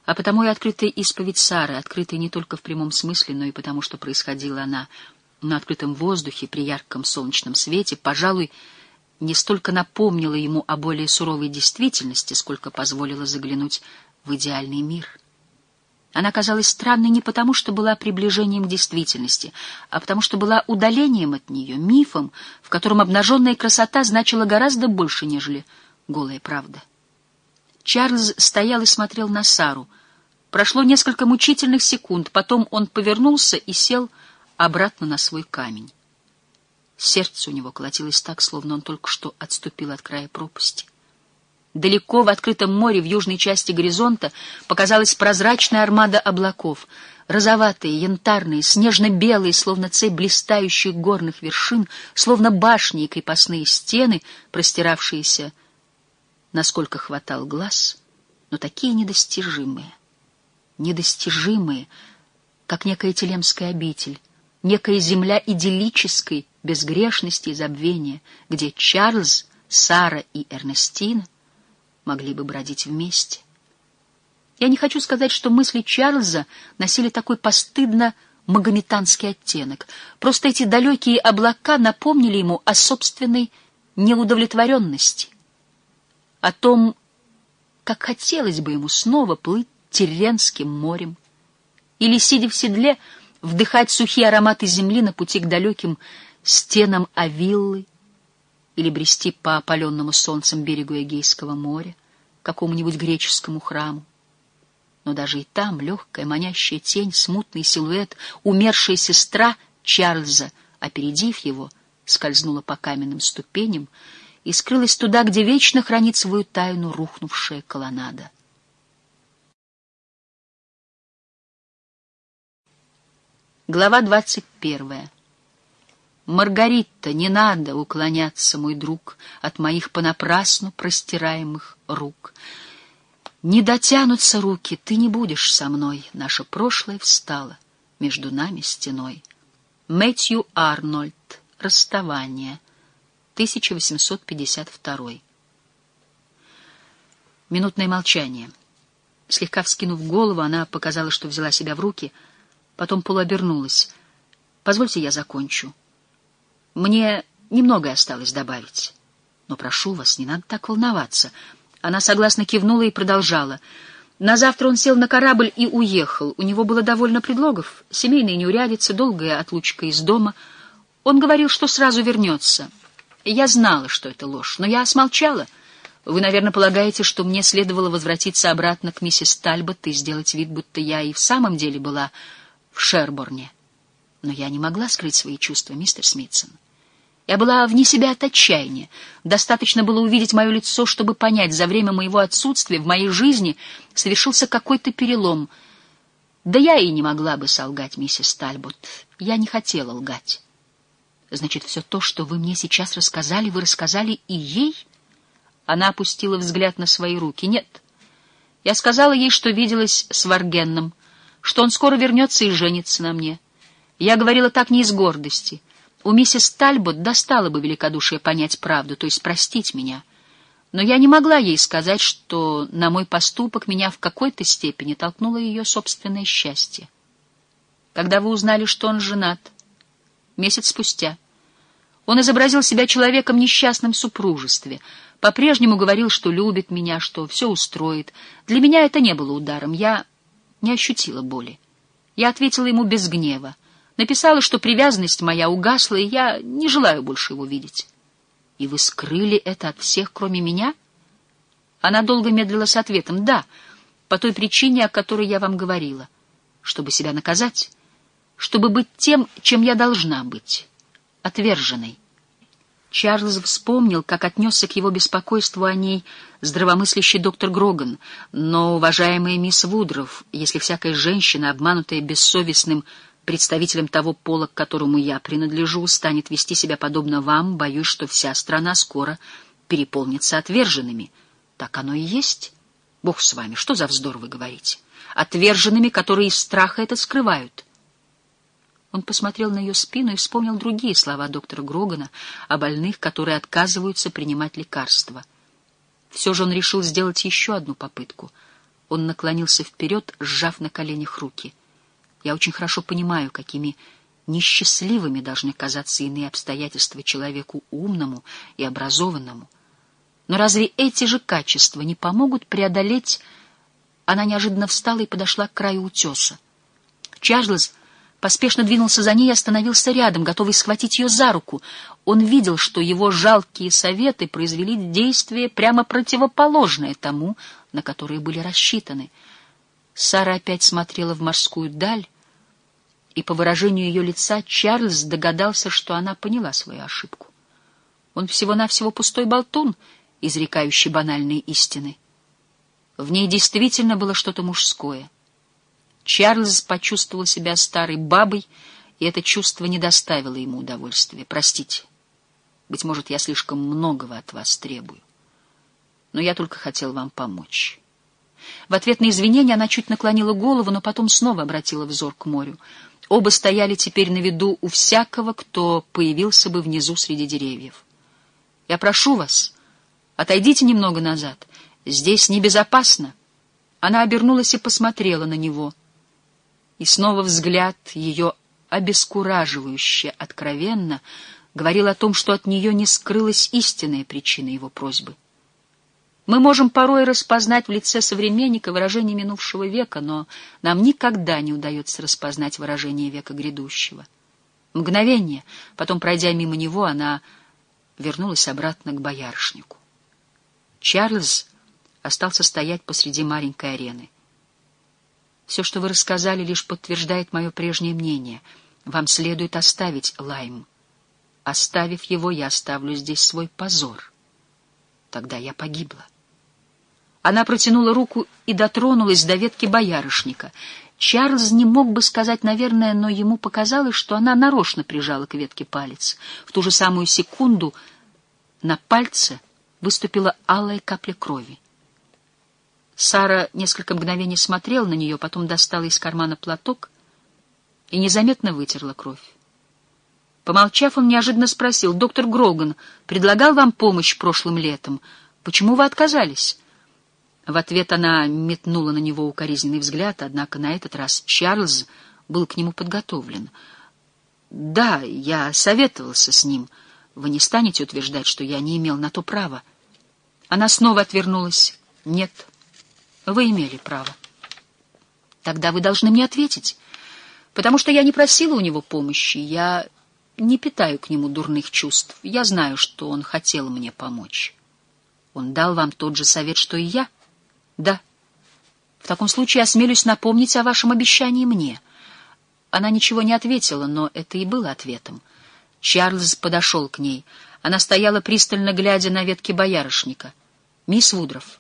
А потому и открытая исповедь Сары, открытая не только в прямом смысле, но и потому, что происходила она на открытом воздухе при ярком солнечном свете, пожалуй, не столько напомнила ему о более суровой действительности, сколько позволила заглянуть в идеальный мир. Она казалась странной не потому, что была приближением к действительности, а потому, что была удалением от нее, мифом, в котором обнаженная красота значила гораздо больше, нежели голая правда. Чарльз стоял и смотрел на Сару. Прошло несколько мучительных секунд, потом он повернулся и сел обратно на свой камень. Сердце у него колотилось так, словно он только что отступил от края пропасти. Далеко в открытом море, в южной части горизонта, показалась прозрачная армада облаков, розоватые, янтарные, снежно-белые, словно цепь блистающих горных вершин, словно башни и крепостные стены, простиравшиеся, насколько хватал глаз, но такие недостижимые, как некая телемская обитель, некая земля идиллической безгрешности и забвения, где Чарльз, Сара и Эрнестина могли бы бродить вместе. Я не хочу сказать, что мысли Чарльза носили такой постыдно магометанский оттенок. Просто эти далекие облака напомнили ему о собственной неудовлетворенности, о том, как хотелось бы ему снова плыть Тирренским морем или, сидя в седле, вдыхать сухие ароматы земли на пути к далеким стенам Авиллы, или брести по опаленному солнцем берегу Эгейского моря, к какому-нибудь греческому храму. Но даже и там легкая манящая тень, смутный силуэт, умершая сестра Чарльза, опередив его, скользнула по каменным ступеням и скрылась туда, где вечно хранит свою тайну рухнувшая колоннада. Глава 21. «Маргарита, не надо уклоняться, мой друг, от моих понапрасну простираемых рук. Не дотянутся руки, ты не будешь со мной, наше прошлое встало между нами стеной». Мэтью Арнольд. Расставание. 1852. Минутное молчание. Слегка вскинув голову, она показала, что взяла себя в руки, потом полуобернулась. «Позвольте, я закончу. Мне немногое осталось добавить. Но прошу вас, не надо так волноваться». Она согласно кивнула и продолжала. На завтра он сел на корабль и уехал. У него было довольно предлогов. Семейные неурядицы, долгая отлучка из дома. Он говорил, что сразу вернется. Я знала, что это ложь, но я смолчала. Вы, наверное, полагаете, что мне следовало возвратиться обратно к миссис Тальбот и сделать вид, будто я и в самом деле была в Шерборне. Но я не могла скрыть свои чувства, мистер Смитсон. Я была вне себя от отчаяния. Достаточно было увидеть мое лицо, чтобы понять, за время моего отсутствия в моей жизни совершился какой-то перелом. Да я и не могла бы солгать, миссис Тальбот. Я не хотела лгать. Значит, все то, что вы мне сейчас рассказали, вы рассказали и ей? Она опустила взгляд на свои руки. Нет. Я сказала ей, что виделась с Варгенном, что он скоро вернется и женится на мне. Я говорила так не из гордости. У миссис Тальбот достало бы великодушие понять правду, то есть простить меня. Но я не могла ей сказать, что на мой поступок меня в какой-то степени толкнуло ее собственное счастье. Когда вы узнали, что он женат? Месяц спустя. Он изобразил себя человеком несчастным в супружестве, по-прежнему говорил, что любит меня, что все устроит. Для меня это не было ударом, я не ощутила боли. Я ответила ему без гнева. Написала, что привязанность моя угасла, и я не желаю больше его видеть. И вы скрыли это от всех, кроме меня? Она долго медлила с ответом. Да, по той причине, о которой я вам говорила. Чтобы себя наказать, чтобы быть тем, чем я должна быть. Отверженной. Чарльз вспомнил, как отнесся к его беспокойству о ней здравомыслящий доктор Гроган. Но, уважаемая мисс Вудров, если всякая женщина, обманутая бессовестным представителем того пола, к которому я принадлежу, станет вести себя подобно вам, боюсь, что вся страна скоро переполнится отверженными. Так оно и есть. Бог с вами, что за вздор вы говорите? Отверженными, которые из страха это скрывают. Он посмотрел на ее спину и вспомнил другие слова доктора Грогана о больных, которые отказываются принимать лекарства. Все же он решил сделать еще одну попытку. Он наклонился вперед, сжав на коленях руки. «Я очень хорошо понимаю, какими несчастливыми должны казаться иные обстоятельства человеку умному и образованному. Но разве эти же качества не помогут преодолеть...» Она неожиданно встала и подошла к краю утеса. Чарльз поспешно двинулся за ней и остановился рядом, готовый схватить ее за руку. Он видел, что его жалкие советы произвели действие прямо противоположное тому, на которое были рассчитаны. Сара опять смотрела в морскую даль, и по выражению ее лица Чарльз догадался, что она поняла свою ошибку. Он всего-навсего пустой болтун, изрекающий банальные истины. В ней действительно было что-то мужское. Чарльз почувствовал себя старой бабой, и это чувство не доставило ему удовольствия. «Простите, быть может, я слишком многого от вас требую, но я только хотел вам помочь». В ответ на извинения она чуть наклонила голову, но потом снова обратила взор к морю. Оба стояли теперь на виду у всякого, кто появился бы внизу среди деревьев. «Я прошу вас, отойдите немного назад. Здесь небезопасно». Она обернулась и посмотрела на него. И снова взгляд ее обескураживающе откровенно говорил о том, что от нее не скрылась истинная причина его просьбы. Мы можем порой распознать в лице современника выражение минувшего века, но нам никогда не удается распознать выражение века грядущего. Мгновение, потом, пройдя мимо него, она вернулась обратно к боярышнику. Чарльз остался стоять посреди маленькой арены. «Все, что вы рассказали, лишь подтверждает мое прежнее мнение. Вам следует оставить Лайм. Оставив его, я оставлю здесь свой позор. Тогда я погибла». Она протянула руку и дотронулась до ветки боярышника. Чарльз не мог бы сказать, наверное, но ему показалось, что она нарочно прижала к ветке палец. В ту же самую секунду на пальце выступила алая капля крови. Сара несколько мгновений смотрела на нее, потом достала из кармана платок и незаметно вытерла кровь. Помолчав, он неожиданно спросил: «Доктор Гроган предлагал вам помощь прошлым летом. Почему вы отказались?» В ответ она метнула на него укоризненный взгляд, однако на этот раз Чарльз был к нему подготовлен. «Да, я советовался с ним. Вы не станете утверждать, что я не имел на то права?» Она снова отвернулась. «Нет, вы имели право». «Тогда вы должны мне ответить, потому что я не просила у него помощи. Я не питаю к нему дурных чувств. Я знаю, что он хотел мне помочь». «Он дал вам тот же совет, что и я?» «Да. В таком случае осмелюсь напомнить о вашем обещании мне». Она ничего не ответила, но это и было ответом. Чарльз подошел к ней. Она стояла, пристально глядя на ветки боярышника. «Мисс Вудроф,